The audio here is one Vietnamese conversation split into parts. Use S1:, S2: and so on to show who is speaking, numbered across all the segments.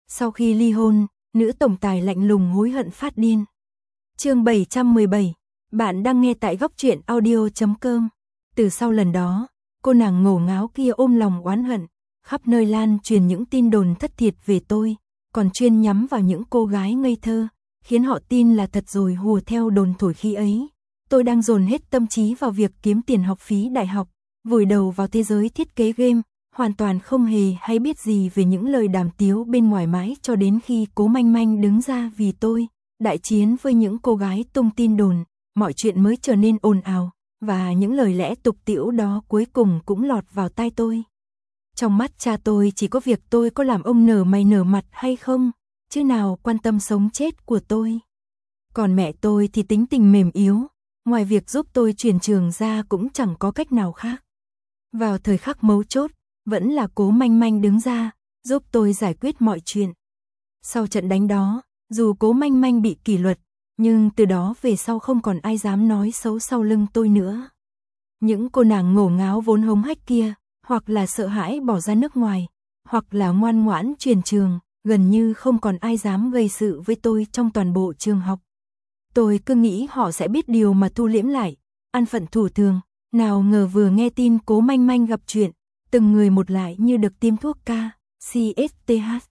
S1: Sau khi ly hôn, nữ tổng tài lạnh lùng hối hận phát điên. Chương 717, bạn đang nghe tại góc truyện audio.com. Từ sau lần đó, cô nàng ngổ ngáo kia ôm lòng oán hận, khắp nơi lan truyền những tin đồn thất thiệt về tôi, còn chuyên nhắm vào những cô gái ngây thơ, khiến họ tin là thật rồi hùa theo đồn thổi khi ấy. Tôi đang dồn hết tâm trí vào việc kiếm tiền học phí đại học, vùi đầu vào thế giới thiết kế game, hoàn toàn không hề hay biết gì về những lời đàm tiếu bên ngoài mãi cho đến khi Cố Manh Manh đứng ra vì tôi, đại chiến với những cô gái tung tin đồn, mọi chuyện mới trở nên ồn ào, và những lời lẽ tục tĩu đó cuối cùng cũng lọt vào tai tôi. Trong mắt cha tôi chỉ có việc tôi có làm ông nở mày nở mặt hay không, chứ nào quan tâm sống chết của tôi. Còn mẹ tôi thì tính tình mềm yếu, ngoài việc giúp tôi chuyển trường ra cũng chẳng có cách nào khác. Vào thời khắc mấu chốt, vẫn là Cố Manh Manh đứng ra, giúp tôi giải quyết mọi chuyện. Sau trận đánh đó, dù Cố Manh Manh bị kỷ luật, nhưng từ đó về sau không còn ai dám nói xấu sau lưng tôi nữa. Những cô nàng ngổ ngáo vốn hống hách kia, hoặc là sợ hãi bỏ ra nước ngoài, hoặc là ngoan ngoãn chuyển trường, gần như không còn ai dám gây sự với tôi trong toàn bộ trường học. Tôi cứ nghĩ họ sẽ biết điều mà thu liễm lại, an phận thủ thường, nào ngờ vừa nghe tin Cố Manh Manh gặp chuyện, từng người một lại như được tiêm thuốc CSTH.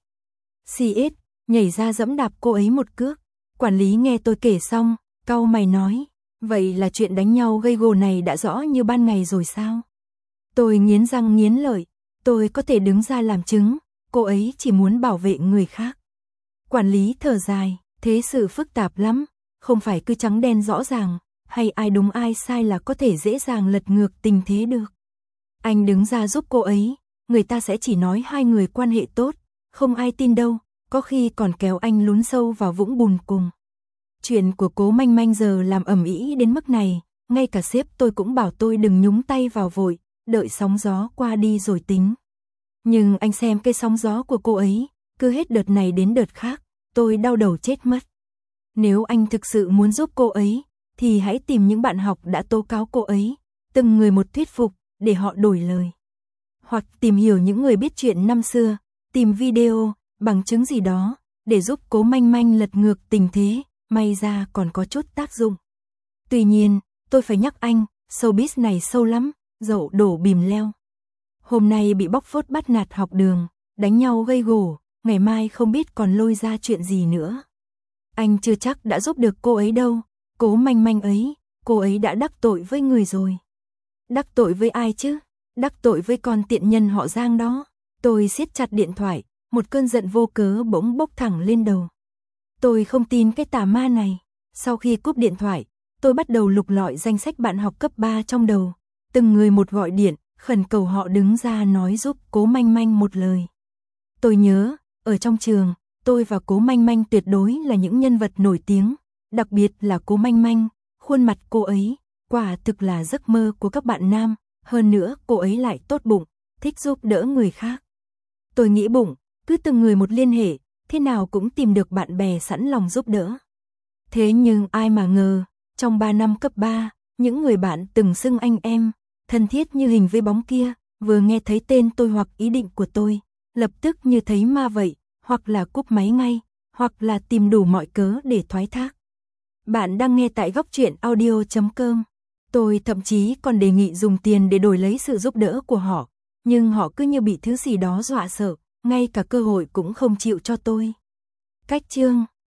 S1: CS, nhảy ra giẫm đạp cô ấy một cước. Quản lý nghe tôi kể xong, cau mày nói, vậy là chuyện đánh nhau gây gổ này đã rõ như ban ngày rồi sao? Tôi nghiến răng nghiến lợi, tôi có thể đứng ra làm chứng, cô ấy chỉ muốn bảo vệ người khác. Quản lý thở dài, thế sự phức tạp lắm, không phải cứ trắng đen rõ ràng, hay ai đúng ai sai là có thể dễ dàng lật ngược tình thế được. Anh đứng ra giúp cô ấy, người ta sẽ chỉ nói hai người quan hệ tốt, không ai tin đâu, có khi còn kéo anh lún sâu vào vũng bùn cùng. Chuyện của Cố Manh Manh giờ làm ầm ĩ đến mức này, ngay cả sếp tôi cũng bảo tôi đừng nhúng tay vào vội, đợi sóng gió qua đi rồi tính. Nhưng anh xem cái sóng gió của cô ấy, cứ hết đợt này đến đợt khác, tôi đau đầu chết mất. Nếu anh thực sự muốn giúp cô ấy, thì hãy tìm những bạn học đã tố cáo cô ấy, từng người một thuyết phục, để họ đổi lời. Hoặc tìm hiểu những người biết chuyện năm xưa, tìm video, bằng chứng gì đó, để giúp Cố Manh Manh lật ngược tình thế, may ra còn có chút tác dụng. Tuy nhiên, tôi phải nhắc anh, showbiz này sâu lắm, dậu đổ bìm leo. Hôm nay bị bóc phốt bắt nạt học đường, đánh nhau gây gổ, ngày mai không biết còn lôi ra chuyện gì nữa. Anh chưa chắc đã giúp được cô ấy đâu, Cố Manh Manh ấy, cô ấy đã đắc tội với người rồi. Đắc tội với ai chứ? Đắc tội với con tiện nhân họ Giang đó. Tôi siết chặt điện thoại, một cơn giận vô cớ bỗng bốc thẳng lên đầu. Tôi không tin cái tà ma này. Sau khi cúp điện thoại, tôi bắt đầu lục lọi danh sách bạn học cấp 3 trong đầu. Từng người một gọi điện, khẩn cầu họ đứng ra nói giúp Cố Manh Manh một lời. Tôi nhớ, ở trong trường, tôi và Cố Manh Manh tuyệt đối là những nhân vật nổi tiếng. Đặc biệt là Cố Manh Manh, khuôn mặt cô ấy, quả thực là giấc mơ của các bạn nam. Hơn nữa cô ấy lại tốt bụng, thích giúp đỡ người khác. Tôi nghĩ bụng, cứ từng người một liên hệ, thế nào cũng tìm được bạn bè sẵn lòng giúp đỡ. Thế nhưng ai mà ngờ, trong 3 năm cấp 3, những người bạn từng xưng anh em, thân thiết như hình với bóng kia, vừa nghe thấy tên tôi hoặc ý định của tôi, lập tức như thấy ma vậy, hoặc là cúp máy ngay, hoặc là tìm đủ mọi cớ để thoái thác. Bạn đang nghe tại góc truyện audio.com. Tôi thậm chí còn đề nghị dùng tiền để đổi lấy sự giúp đỡ của họ, nhưng họ cứ như bị thứ gì đó dọa sợ, ngay cả cơ hội cũng không chịu cho tôi. Cách chương